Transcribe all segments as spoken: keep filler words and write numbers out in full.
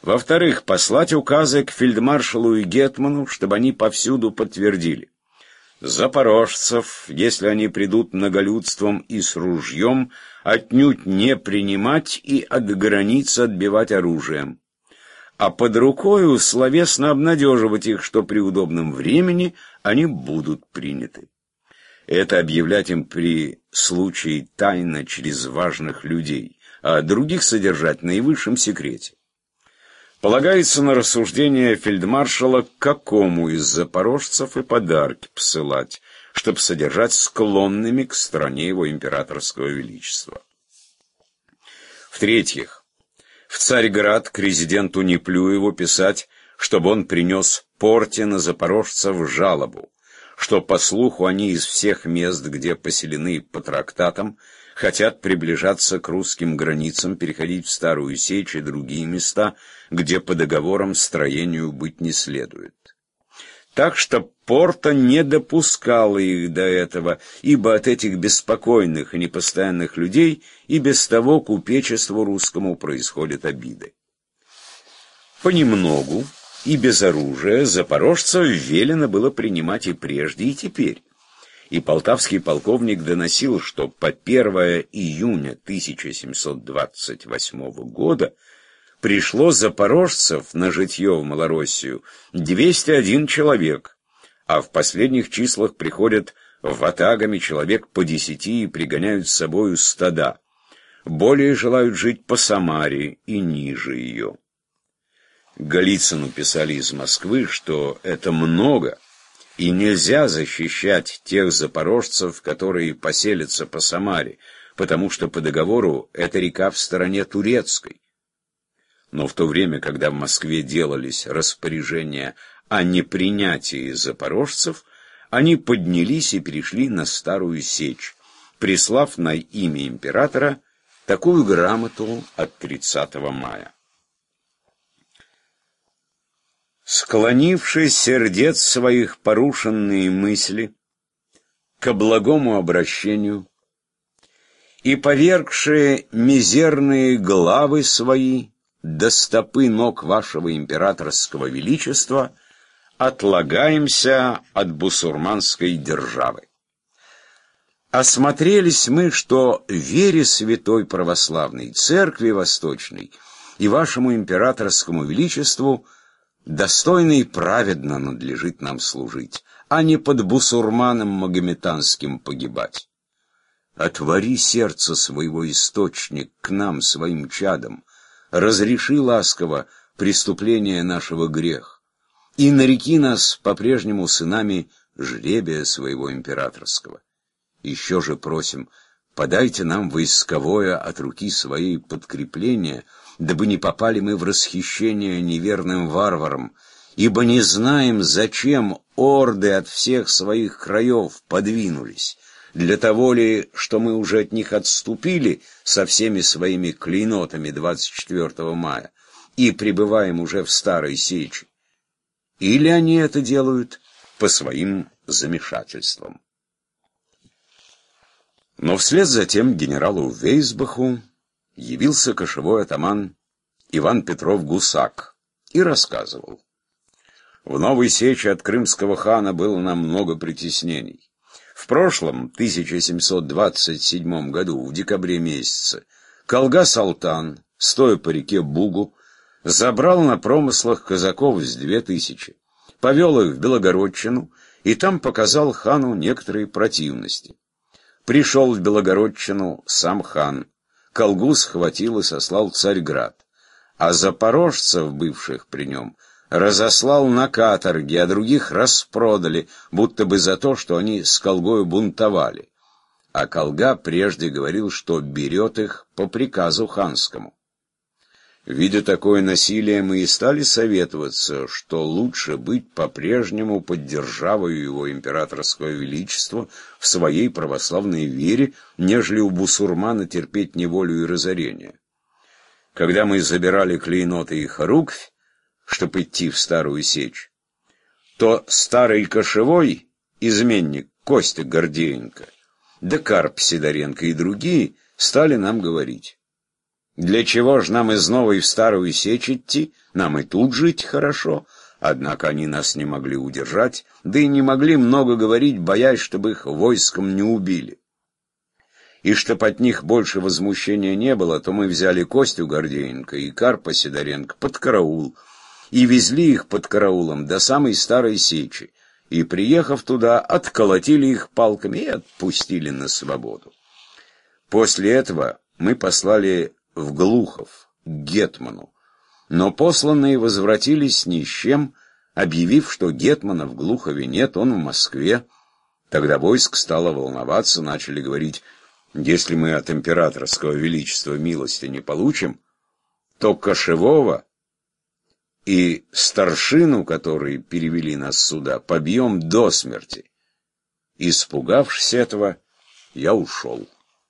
Во-вторых, послать указы к фельдмаршалу и гетману, чтобы они повсюду подтвердили: запорожцев, если они придут многолюдством и с ружьем, отнюдь не принимать и от границы отбивать оружием, а под рукою словесно обнадеживать их, что при удобном времени они будут приняты. Это объявлять им при случае тайно через важных людей, а других содержать в наивысшем секрете. Полагается на рассуждение фельдмаршала, к какому из запорожцев и подарки посылать, чтобы содержать склонными к стране его императорского величества. В-третьих, в Царьград к резиденту Неплюеву писать, чтобы он принес порте на запорожцев жалобу, что, по слуху, они из всех мест, где поселены по трактатам, хотят приближаться к русским границам, переходить в Старую Сечь и другие места, где по договорам строению быть не следует. Так что порта не допускала их до этого, ибо от этих беспокойных и непостоянных людей и без того купечеству русскому происходят обиды. Понемногу и без оружия запорожцев велено было принимать и прежде, и теперь. И полтавский полковник доносил, что по первое июня тысяча семьсот двадцать восьмого года пришло запорожцев на житье в Малороссию двести один человек, а в последних числах приходят ватагами человек по десяти и пригоняют с собою стада. Более желают жить по Самаре и ниже ее. Голицыну писали из Москвы, что это много, и нельзя защищать тех запорожцев, которые поселятся по Самаре, потому что по договору эта река в стороне турецкой. Но в то время, когда в Москве делались распоряжения о непринятии запорожцев, они поднялись и перешли на Старую Сечь, прислав на имя императора такую грамоту от тридцатого мая. Склонивши сердец своих порушенные мысли ко благому обращению и повергшие мизерные главы свои до стопы ног вашего императорского величества, отлагаемся от бусурманской державы. Осмотрелись мы, что вере святой православной церкви восточной и вашему императорскому величеству достойно и праведно надлежит нам служить, а не под бусурманом магометанским погибать. Отвори сердце своего, источник, к нам, своим чадам, разреши ласково преступление нашего грех, и нареки нас по-прежнему сынами жребия своего императорского. Еще же просим, подайте нам войсковое от руки своей подкрепление, дабы не попали мы в расхищение неверным варварам, ибо не знаем, зачем орды от всех своих краев подвинулись. Для того ли, что мы уже от них отступили со всеми своими клейнотами двадцать четвёртого мая и пребываем уже в Старой Сечи? Или они это делают по своим замешательствам? Но вслед за тем генералу Вейсбаху явился кошевой атаман Иван Петров Гусак и рассказывал: в Новой Сечи от крымского хана было нам много притеснений. В прошлом, тысяча семьсот двадцать седьмом году, в декабре месяце, Колга-Салтан, стоя по реке Бугу, забрал на промыслах казаков с две тысячи, повел их в Белогородчину и там показал хану некоторые противности. Пришел в Белогородчину сам хан, Колгу схватил и сослал в Царьград, а запорожцев, бывших при нем, разослал на каторги, а других распродали, будто бы за то, что они с Колгою бунтовали. А Колга прежде говорил, что берет их по приказу ханскому. Видя такое насилие, мы и стали советоваться, что лучше быть по-прежнему под державою его императорского величества в своей православной вере, нежели у бусурмана терпеть неволю и разорение. Когда мы забирали клейноты и хоруквь, чтоб идти в Старую Сечь, то старый кошевой, изменник Костя Гордеенко, да Карп Сидоренко и другие стали нам говорить: Для чего ж нам из новой в старую сечь идти? Нам и тут жить хорошо». Однако они нас не могли удержать, да и не могли много говорить, боясь, чтобы их войском не убили. И чтоб от них больше возмущения не было, то мы взяли Костю Гордеенко и Карпа Сидоренко под караул и везли их под караулом до самой старой сечи, и, приехав туда, отколотили их палками и отпустили на свободу. После этого мы послали в Глухов к гетману, но посланные возвратились ни с чем, объявив, что гетмана в Глухове нет, он в Москве. Тогда войск стало волноваться, начали говорить: если мы от императорского величества милости не получим, то кошевого и старшину, которые перевели нас сюда, побьем до смерти. Испугавшись этого, я ушел.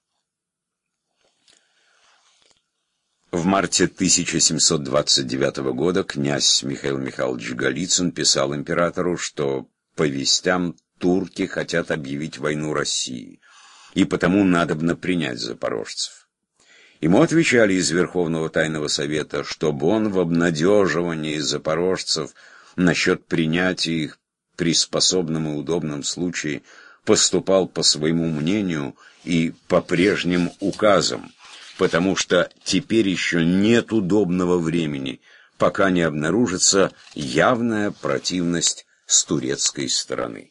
В марте тысяча семьсот двадцать девятого года князь Михаил Михайлович Голицын писал императору, что по вестям турки хотят объявить войну России, и потому надобно принять запорожцев. Ему отвечали из Верховного Тайного Совета, чтобы он в обнадеживании запорожцев насчет принятия их при способном и удобном случае поступал по своему мнению и по прежним указам, потому что теперь еще нет удобного времени, пока не обнаружится явная противность с турецкой стороны.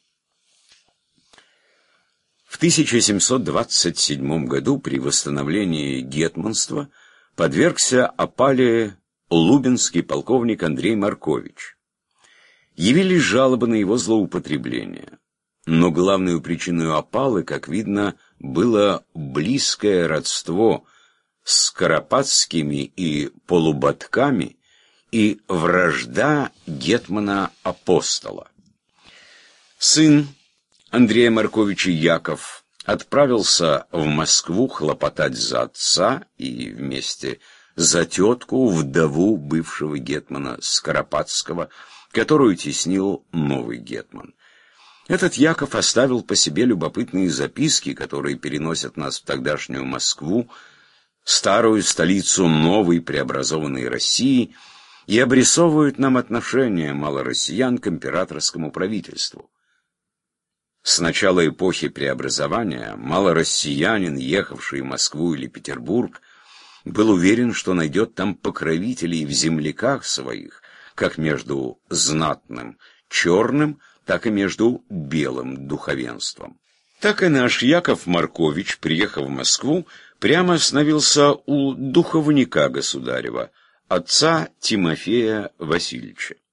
В тысяча семьсот двадцать седьмом году при восстановлении гетманства подвергся опале лубенский полковник Андрей Маркович. Явились жалобы на его злоупотребление, но главной причиной опалы, как видно, было близкое родство с Скоропадскими и Полуботками и вражда гетмана-апостола. Сын Андрея Марковича Яков отправился в Москву хлопотать за отца и вместе за тетку, вдову бывшего гетмана Скоропадского, которую теснил новый гетман. Этот Яков оставил по себе любопытные записки, которые переносят нас в тогдашнюю Москву, старую столицу новой преобразованной России, и обрисовывают нам отношение малороссиян к императорскому правительству. С начала эпохи преобразования малороссиянин, ехавший в Москву или Петербург, был уверен, что найдет там покровителей в земляках своих, как между знатным черным, так и между белым духовенством. Так и наш Яков Маркович, приехав в Москву, прямо остановился у духовника государева, отца Тимофея Васильевича.